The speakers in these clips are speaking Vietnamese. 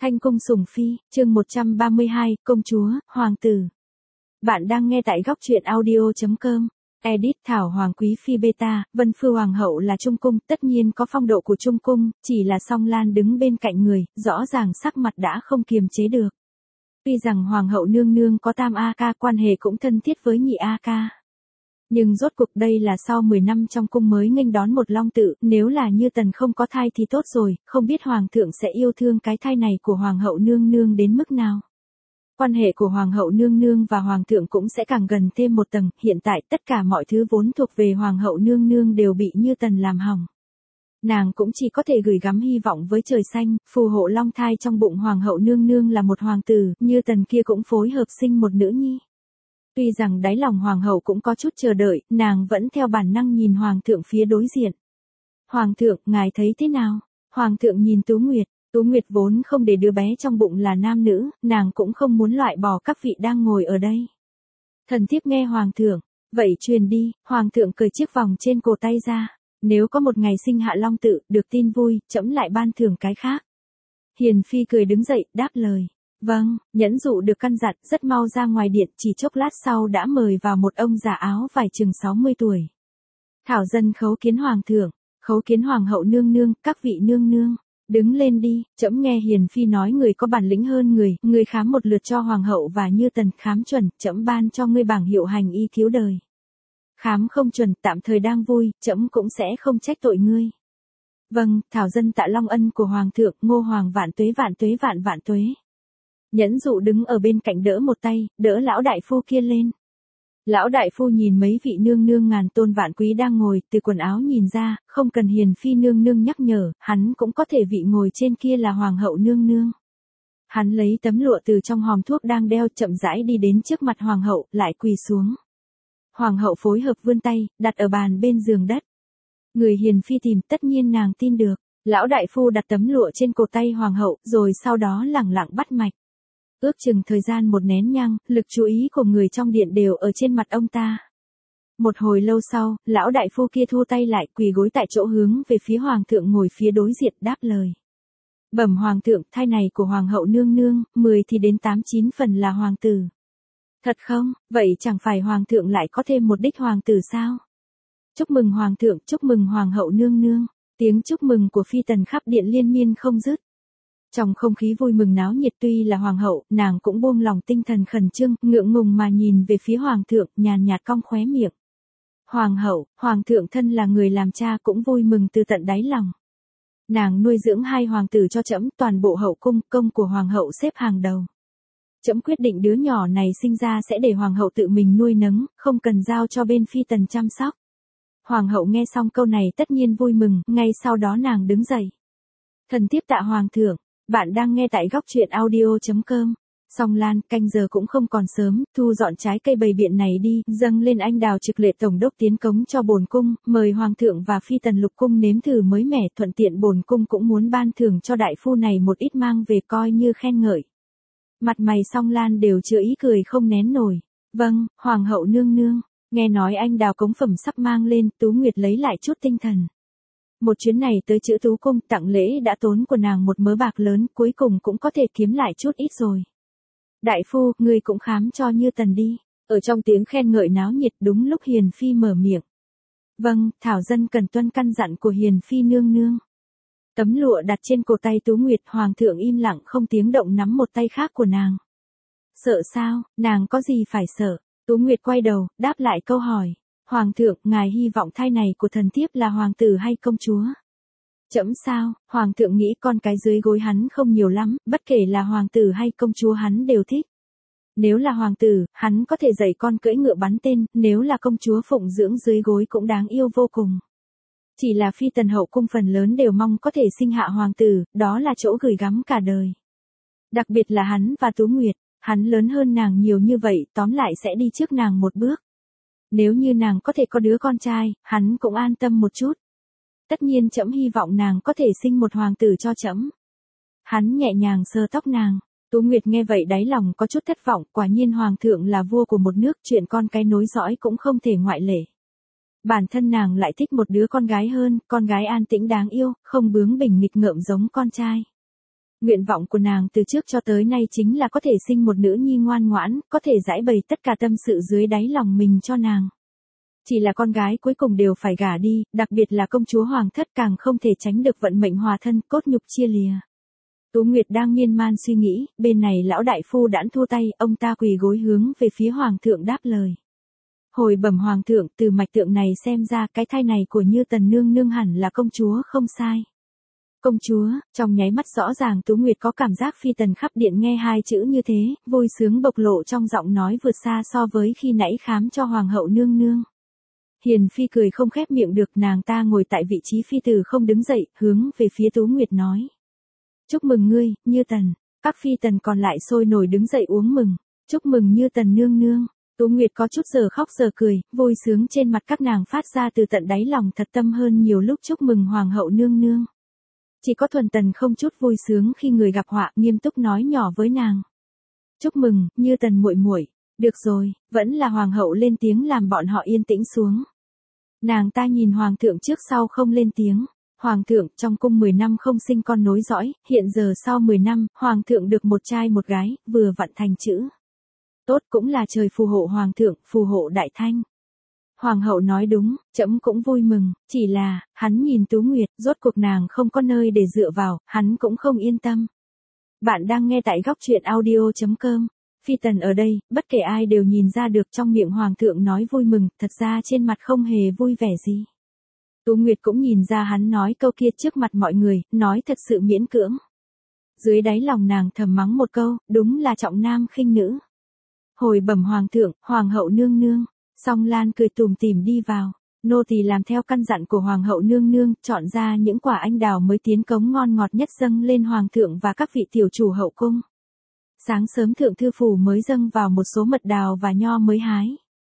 Thanh cung sủng phi, chương 132, công chúa, hoàng tử. Bạn đang nghe tại góc truyện audio.com. Edit Thảo Hoàng Quý Phi Beta, Vân Phu Hoàng hậu là Trung cung, tất nhiên có phong độ của Trung cung, chỉ là Song Lan đứng bên cạnh người, rõ ràng sắc mặt đã không kiềm chế được. Tuy rằng Hoàng hậu nương nương có tam A ca, quan hệ cũng thân thiết với nhị A ca. Nhưng rốt cuộc đây là sau 10 năm trong cung mới nghênh đón một long tự, nếu là Như Tần không có thai thì tốt rồi, không biết Hoàng thượng sẽ yêu thương cái thai này của Hoàng hậu nương nương đến mức nào. Quan hệ của Hoàng hậu nương nương và Hoàng thượng cũng sẽ càng gần thêm một tầng, hiện tại tất cả mọi thứ vốn thuộc về Hoàng hậu nương nương đều bị Như Tần làm hỏng. Nàng cũng chỉ có thể gửi gắm hy vọng với trời xanh, phù hộ long thai trong bụng Hoàng hậu nương nương là một hoàng tử, Như Tần kia cũng phối hợp sinh một nữ nhi. Tuy rằng đáy lòng hoàng hậu cũng có chút chờ đợi, nàng vẫn theo bản năng nhìn hoàng thượng phía đối diện. Hoàng thượng, ngài thấy thế nào? Hoàng thượng nhìn Tú Nguyệt vốn không để đứa bé trong bụng là nam nữ, nàng cũng không muốn loại bỏ các vị đang ngồi ở đây. Thần thiếp nghe hoàng thượng, vậy truyền đi, hoàng thượng cởi chiếc vòng trên cổ tay ra. Nếu có một ngày sinh hạ long tự, được tin vui, trẫm lại ban thưởng cái khác. Hiền phi cười đứng dậy, đáp lời. Vâng, nhẫn dụ được căn dặn, rất mau ra ngoài điện, chỉ chốc lát sau đã mời vào một ông già áo vải chừng 60 tuổi. Thảo dân khấu kiến hoàng thượng, khấu kiến hoàng hậu nương nương, các vị nương nương, đứng lên đi, trẫm nghe Hiền phi nói người có bản lĩnh hơn người khám một lượt cho hoàng hậu và Như Tần, khám chuẩn, trẫm ban cho ngươi bảng hiệu hành y cứu đời. Khám không chuẩn, tạm thời đang vui, trẫm cũng sẽ không trách tội ngươi. Vâng, thảo dân tạ long ân của hoàng thượng, Ngô hoàng vạn tuế vạn tuế vạn vạn tuế. Nhẫn dụ đứng ở bên cạnh đỡ một tay, đỡ lão đại phu kia lên. Lão đại phu nhìn mấy vị nương nương ngàn tôn vạn quý đang ngồi, từ quần áo nhìn ra, không cần Hiền phi nương nương nhắc nhở, hắn cũng có thể vị ngồi trên kia là hoàng hậu nương nương. Hắn lấy tấm lụa từ trong hòm thuốc đang đeo, chậm rãi đi đến trước mặt hoàng hậu, lại quỳ xuống. Hoàng hậu phối hợp vươn tay, đặt ở bàn bên giường đất. Người Hiền phi tìm, tất nhiên nàng tin được. Lão đại phu đặt tấm lụa trên cổ tay hoàng hậu, rồi sau đó lẳng lặng bắt mạch. Ước chừng thời gian một nén nhang, lực chú ý của người trong điện đều ở trên mặt ông ta. Một hồi lâu sau, lão đại phu kia thu tay lại, quỳ gối tại chỗ hướng về phía hoàng thượng ngồi phía đối diện, đáp lời. Bẩm hoàng thượng, thai này của hoàng hậu nương nương, 10 thì đến 8-9 phần là hoàng tử. Thật không? Vậy chẳng phải hoàng thượng lại có thêm một đích hoàng tử sao? Chúc mừng hoàng thượng, chúc mừng hoàng hậu nương nương. Tiếng chúc mừng của phi tần khắp điện liên miên không dứt. Trong không khí vui mừng náo nhiệt, tuy là hoàng hậu, nàng cũng buông lòng tinh thần khẩn trương, ngượng ngùng mà nhìn về phía hoàng thượng, nhàn nhạt cong khóe miệng. Hoàng hậu, hoàng thượng thân là người làm cha cũng vui mừng từ tận đáy lòng. Nàng nuôi dưỡng hai hoàng tử cho trẫm, toàn bộ hậu cung, công của hoàng hậu xếp hàng đầu. Trẫm quyết định đứa nhỏ này sinh ra sẽ để hoàng hậu tự mình nuôi nấng, không cần giao cho bên phi tần chăm sóc. Hoàng hậu nghe xong câu này tất nhiên vui mừng, ngay sau đó nàng đứng dậy. Thần thiếp tạ hoàng thượng. Bạn đang nghe tại góc truyện audio.com. Song Lan, canh giờ cũng không còn sớm, thu dọn trái cây bày biện này đi, dâng lên anh đào trực lệ tổng đốc tiến cống cho bổn cung, mời hoàng thượng và phi tần lục cung nếm thử mới mẻ, thuận tiện bổn cung cũng muốn ban thưởng cho đại phu này một ít mang về coi như khen ngợi. Mặt mày Song Lan đều chứa ý cười không nén nổi. Vâng, hoàng hậu nương nương. Nghe nói anh đào cống phẩm sắp mang lên, Tú Nguyệt lấy lại chút tinh thần. Một chuyến này tới chữ Tú cung, tặng lễ đã tốn của nàng một mớ bạc lớn, cuối cùng cũng có thể kiếm lại chút ít rồi. Đại phu, ngươi cũng khám cho Như Tần đi. Ở trong tiếng khen ngợi náo nhiệt, đúng lúc Hiền phi mở miệng. Vâng, thảo dân cần tuân căn dặn của Hiền phi nương nương. Tấm lụa đặt trên cổ tay Tú Nguyệt, hoàng thượng im lặng không tiếng động nắm một tay khác của nàng. Sợ sao, nàng có gì phải sợ? Tú Nguyệt quay đầu, đáp lại câu hỏi. Hoàng thượng, ngài hy vọng thai này của thần thiếp là hoàng tử hay công chúa? Trẫm sao? Hoàng thượng nghĩ con cái dưới gối hắn không nhiều lắm, bất kể là hoàng tử hay công chúa hắn đều thích. Nếu là hoàng tử, hắn có thể dạy con cưỡi ngựa bắn tên, nếu là công chúa phụng dưỡng dưới gối cũng đáng yêu vô cùng. Chỉ là phi tần hậu cung phần lớn đều mong có thể sinh hạ hoàng tử, đó là chỗ gửi gắm cả đời. Đặc biệt là hắn và Tú Nguyệt, hắn lớn hơn nàng nhiều như vậy, tóm lại sẽ đi trước nàng một bước. Nếu như nàng có thể có đứa con trai, hắn cũng an tâm một chút. Tất nhiên trẫm hy vọng nàng có thể sinh một hoàng tử cho trẫm. Hắn nhẹ nhàng sờ tóc nàng. Tú Nguyệt nghe vậy đáy lòng có chút thất vọng, quả nhiên hoàng thượng là vua của một nước, chuyện con cái nối dõi cũng không thể ngoại lệ. Bản thân nàng lại thích một đứa con gái hơn, con gái an tĩnh đáng yêu, không bướng bỉnh nghịch ngợm giống con trai. Nguyện vọng của nàng từ trước cho tới nay chính là có thể sinh một nữ nhi ngoan ngoãn, có thể giải bày tất cả tâm sự dưới đáy lòng mình cho nàng. Chỉ là con gái cuối cùng đều phải gả đi, đặc biệt là công chúa hoàng thất càng không thể tránh được vận mệnh hòa thân, cốt nhục chia lìa. Tú Nguyệt đang miên man suy nghĩ, bên này lão đại phu đãn thu tay, ông ta quỳ gối hướng về phía hoàng thượng đáp lời. Hồi bẩm hoàng thượng, từ mạch tượng này xem ra cái thai này của Như Tần nương nương hẳn là công chúa không sai. Công chúa, trong nháy mắt rõ ràng Tú Nguyệt có cảm giác phi tần khắp điện nghe hai chữ như thế, vui sướng bộc lộ trong giọng nói vượt xa so với khi nãy khám cho hoàng hậu nương nương. Hiền phi cười không khép miệng được, nàng ta ngồi tại vị trí phi tử không đứng dậy, hướng về phía Tú Nguyệt nói. Chúc mừng ngươi, Như Tần. Các phi tần còn lại sôi nổi đứng dậy uống mừng. Chúc mừng Như Tần nương nương. Tú Nguyệt có chút giờ khóc giờ cười, vui sướng trên mặt các nàng phát ra từ tận đáy lòng thật tâm hơn nhiều lúc chúc mừng hoàng hậu nương nương. Chỉ có Thuần Tần không chút vui sướng khi người gặp họa, nghiêm túc nói nhỏ với nàng. Chúc mừng, Như Tần muội muội. Được rồi, vẫn là hoàng hậu lên tiếng làm bọn họ yên tĩnh xuống. Nàng ta nhìn hoàng thượng trước sau không lên tiếng. Hoàng thượng, trong cung 10 năm không sinh con nối dõi, hiện giờ sau 10 năm, hoàng thượng được một trai một gái, vừa vặn thành chữ. Tốt, cũng là trời phù hộ hoàng thượng, phù hộ đại thanh. Hoàng hậu nói đúng, trẫm cũng vui mừng, chỉ là, hắn nhìn Tú Nguyệt, rốt cuộc nàng không có nơi để dựa vào, hắn cũng không yên tâm. Bạn đang nghe tại góc truyện audio.com. Phi tần ở đây, bất kể ai đều nhìn ra được trong miệng hoàng thượng nói vui mừng, thật ra trên mặt không hề vui vẻ gì. Tú Nguyệt cũng nhìn ra hắn nói câu kia trước mặt mọi người, nói thật sự miễn cưỡng. Dưới đáy lòng nàng thầm mắng một câu, đúng là trọng nam khinh nữ. Hồi bẩm hoàng thượng, hoàng hậu nương nương. Song Lan cười tủm tỉm đi vào. Nô tỳ làm theo căn dặn của hoàng hậu nương nương, chọn ra những quả anh đào mới tiến cống ngon ngọt nhất dâng lên hoàng thượng và các vị tiểu chủ hậu cung. Sáng sớm thượng thư phủ mới dâng vào một số mật đào và nho mới hái.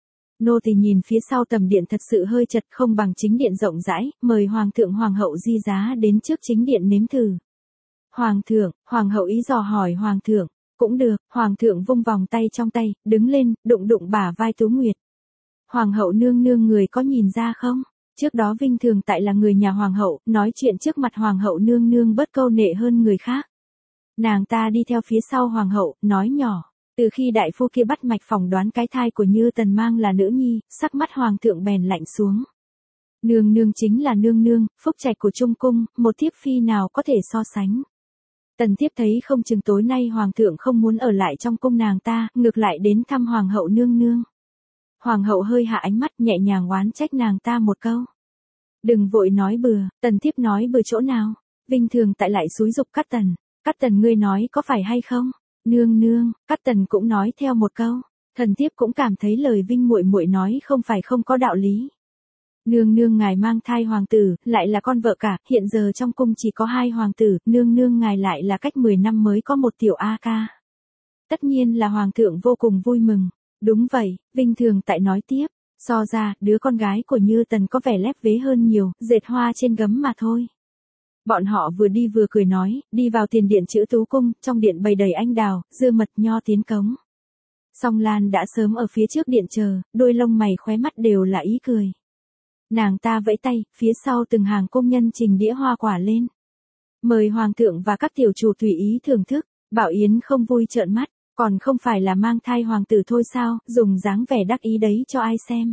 Nô tỳ nhìn phía sau tầm điện thật sự hơi chật, không bằng chính điện rộng rãi, mời hoàng thượng hoàng hậu di giá đến trước chính điện nếm thử. Hoàng thượng, hoàng hậu ý dò hỏi hoàng thượng. Cũng được, hoàng thượng vung vòng tay trong tay, đứng lên, đụng đụng bả vai Tú Nguyệt. Hoàng hậu nương nương người có nhìn ra không? Trước đó Vinh Thường tại là người nhà hoàng hậu, nói chuyện trước mặt hoàng hậu nương nương bớt câu nệ hơn người khác. Nàng ta đi theo phía sau hoàng hậu, nói nhỏ. Từ khi đại phu kia bắt mạch phỏng đoán cái thai của Như Tần mang là nữ nhi, sắc mắt hoàng thượng bèn lạnh xuống. Nương nương chính là nương nương, phúc trạch của trung cung, một thiếp phi nào có thể so sánh. Tần thiếp thấy không chừng tối nay hoàng thượng không muốn ở lại trong cung nàng ta, ngược lại đến thăm hoàng hậu nương nương. Hoàng hậu hơi hạ ánh mắt nhẹ nhàng oán trách nàng ta một câu. Đừng vội nói bừa, tần thiếp nói bừa chỗ nào. Vinh Thường tại lại xúi giục Cát Tần. Cát Tần ngươi nói có phải hay không? Nương nương, Cát Tần cũng nói theo một câu. Thần thiếp cũng cảm thấy lời Vinh muội muội nói không phải không có đạo lý. Nương nương ngài mang thai hoàng tử, lại là con vợ cả, hiện giờ trong cung chỉ có 2 hoàng tử, nương nương ngài lại là cách 10 năm mới có một tiểu A ca. Tất nhiên là hoàng thượng vô cùng vui mừng. Đúng vậy, Vinh Thường tại nói tiếp, so ra, đứa con gái của Như Tần có vẻ lép vế hơn nhiều, dệt hoa trên gấm mà thôi. Bọn họ vừa đi vừa cười nói, đi vào tiền điện chữ Tú cung, trong điện bày đầy anh đào, dưa mật nho tiến cống. Song Lan đã sớm ở phía trước điện chờ, đôi lông mày khóe mắt đều là ý cười. Nàng ta vẫy tay, phía sau từng hàng công nhân trình đĩa hoa quả lên. Mời hoàng thượng và các tiểu chủ tùy ý thưởng thức, Bảo Yến không vui trợn mắt. Còn không phải là mang thai hoàng tử thôi sao, dùng dáng vẻ đắc ý đấy cho ai xem.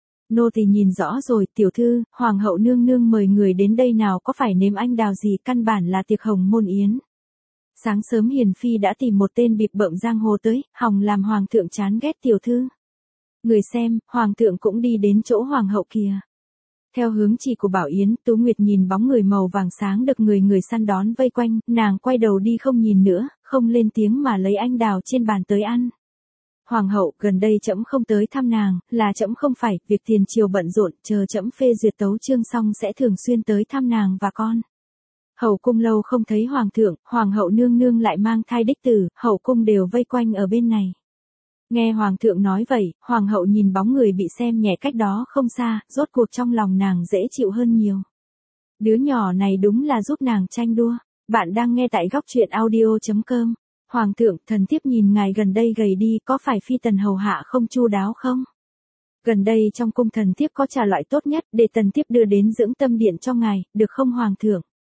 Nô tỳ nhìn rõ rồi, tiểu thư, hoàng hậu nương nương mời người đến đây nào có phải nếm anh đào gì, căn bản là tiệc hồng môn yến. Sáng sớm Hiền phi đã tìm một tên bịp bợm giang hồ tới, hòng làm hoàng thượng chán ghét tiểu thư. Người xem, hoàng thượng cũng đi đến chỗ hoàng hậu kìa. Theo hướng chỉ của Bảo Yến, Tú Nguyệt nhìn bóng người màu vàng sáng được người săn đón vây quanh, nàng quay đầu đi không nhìn nữa, không lên tiếng mà lấy anh đào trên bàn tới ăn. Hoàng hậu, gần đây trẫm không tới thăm nàng, là trẫm không phải, việc tiền triều bận rộn, chờ trẫm phê duyệt tấu chương xong sẽ thường xuyên tới thăm nàng và con. Hậu cung lâu không thấy hoàng thượng, hoàng hậu nương nương lại mang thai đích tử, hậu cung đều vây quanh ở bên này. Nghe hoàng thượng nói vậy, hoàng hậu nhìn bóng người bị xem nhẹ cách đó không xa, rốt cuộc trong lòng nàng dễ chịu hơn nhiều. Đứa nhỏ này đúng là giúp nàng tranh đua. Bạn đang nghe tại góc truyện audio.com. Hoàng thượng, thần thiếp nhìn ngài gần đây gầy đi, có phải phi tần hầu hạ không chu đáo không? Gần đây trong cung thần thiếp có trà loại tốt nhất, để tần thiếp đưa đến dưỡng tâm điện cho ngài, được không hoàng thượng?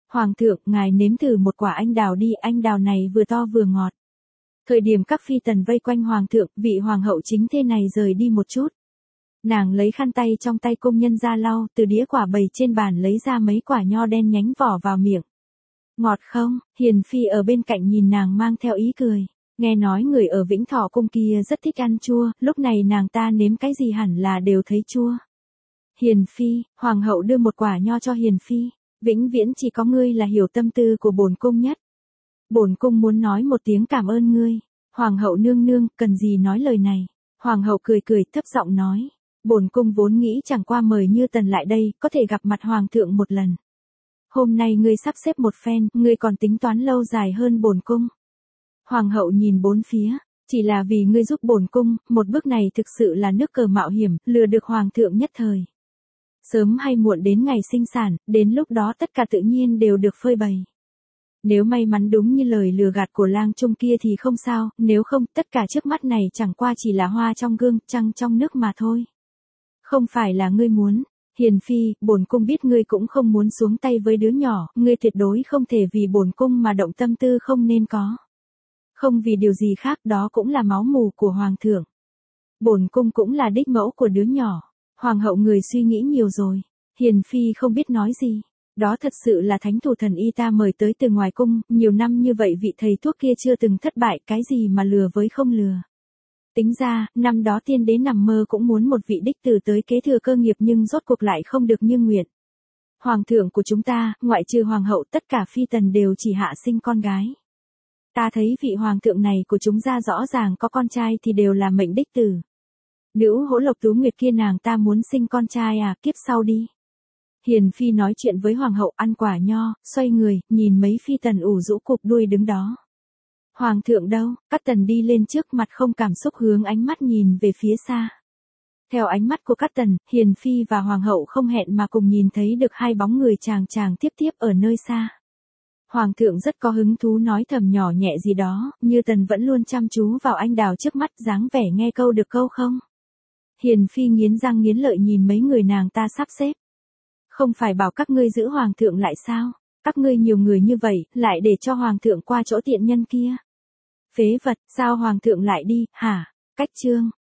Hoàng thượng, ngài nếm thử một quả anh đào đi, anh đào này vừa to vừa ngọt. Thời điểm các phi tần vây quanh hoàng thượng, vị hoàng hậu chính thê này rời đi một chút. Nàng lấy khăn tay trong tay công nhân ra lau, từ đĩa quả bày trên bàn lấy ra mấy quả nho đen nhánh vỏ vào miệng. Ngọt không? Hiền phi ở bên cạnh nhìn nàng mang theo ý cười. Nghe nói người ở Vĩnh Thọ cung kia rất thích ăn chua, lúc này nàng ta nếm cái gì hẳn là đều thấy chua. Hiền phi, hoàng hậu đưa một quả nho cho hiền phi. Vĩnh viễn chỉ có ngươi là hiểu tâm tư của bổn cung nhất. Bổn cung muốn nói một tiếng cảm ơn ngươi. Hoàng hậu nương nương, cần gì nói lời này. Hoàng hậu cười cười thấp giọng nói. Bổn cung vốn nghĩ chẳng qua mời Như Tần lại đây, có thể gặp mặt hoàng thượng một lần. Hôm nay ngươi sắp xếp một phen, ngươi còn tính toán lâu dài hơn bổn cung. Hoàng hậu nhìn bốn phía, chỉ là vì ngươi giúp bổn cung, một bước này thực sự là nước cờ mạo hiểm, lừa được hoàng thượng nhất thời. Sớm hay muộn đến ngày sinh sản, đến lúc đó tất cả tự nhiên đều được phơi bày. Nếu may mắn đúng như lời lừa gạt của lang trung kia thì không sao, nếu không, tất cả trước mắt này chẳng qua chỉ là hoa trong gương, trăng trong nước mà thôi. Không phải là ngươi muốn. Hiền phi, bổn cung biết ngươi cũng không muốn xuống tay với đứa nhỏ, ngươi tuyệt đối không thể vì bổn cung mà động tâm tư không nên có. Không vì điều gì khác, đó cũng là máu mủ của hoàng thượng. Bổn cung cũng là đích mẫu của đứa nhỏ. Hoàng hậu người suy nghĩ nhiều rồi. Hiền phi không biết nói gì. Đó thật sự là thánh thủ thần y ta mời tới từ ngoài cung, nhiều năm như vậy vị thầy thuốc kia chưa từng thất bại, cái gì mà lừa với không lừa. Tính ra, năm đó tiên đế nằm mơ cũng muốn một vị đích tử tới kế thừa cơ nghiệp nhưng rốt cuộc lại không được như nguyện. Hoàng thượng của chúng ta, ngoại trừ hoàng hậu, tất cả phi tần đều chỉ hạ sinh con gái. Ta thấy vị hoàng thượng này của chúng ta rõ ràng có con trai thì đều là mệnh đích tử. Nữ Hỗ Lộc Tú Nguyệt kia nàng ta muốn sinh con trai à, kiếp sau đi. Hiền phi nói chuyện với hoàng hậu ăn quả nho, xoay người, nhìn mấy phi tần ủ rũ cụp đuôi đứng đó. Hoàng thượng đâu? Các tần đi lên trước mặt không cảm xúc hướng ánh mắt nhìn về phía xa. Theo ánh mắt của các tần, hiền phi và hoàng hậu không hẹn mà cùng nhìn thấy được hai bóng người chàng chàng tiếp tiếp ở nơi xa. Hoàng thượng rất có hứng thú nói thầm nhỏ nhẹ gì đó, Như Tần vẫn luôn chăm chú vào anh đào trước mắt dáng vẻ nghe câu được câu không. Hiền phi nghiến răng nghiến lợi nhìn mấy người nàng ta sắp xếp. Không phải bảo các ngươi giữ hoàng thượng lại sao? Các ngươi nhiều người như vậy, lại để cho hoàng thượng qua chỗ tiện nhân kia. Phế vật, sao hoàng thượng lại đi, hả? Cách chương.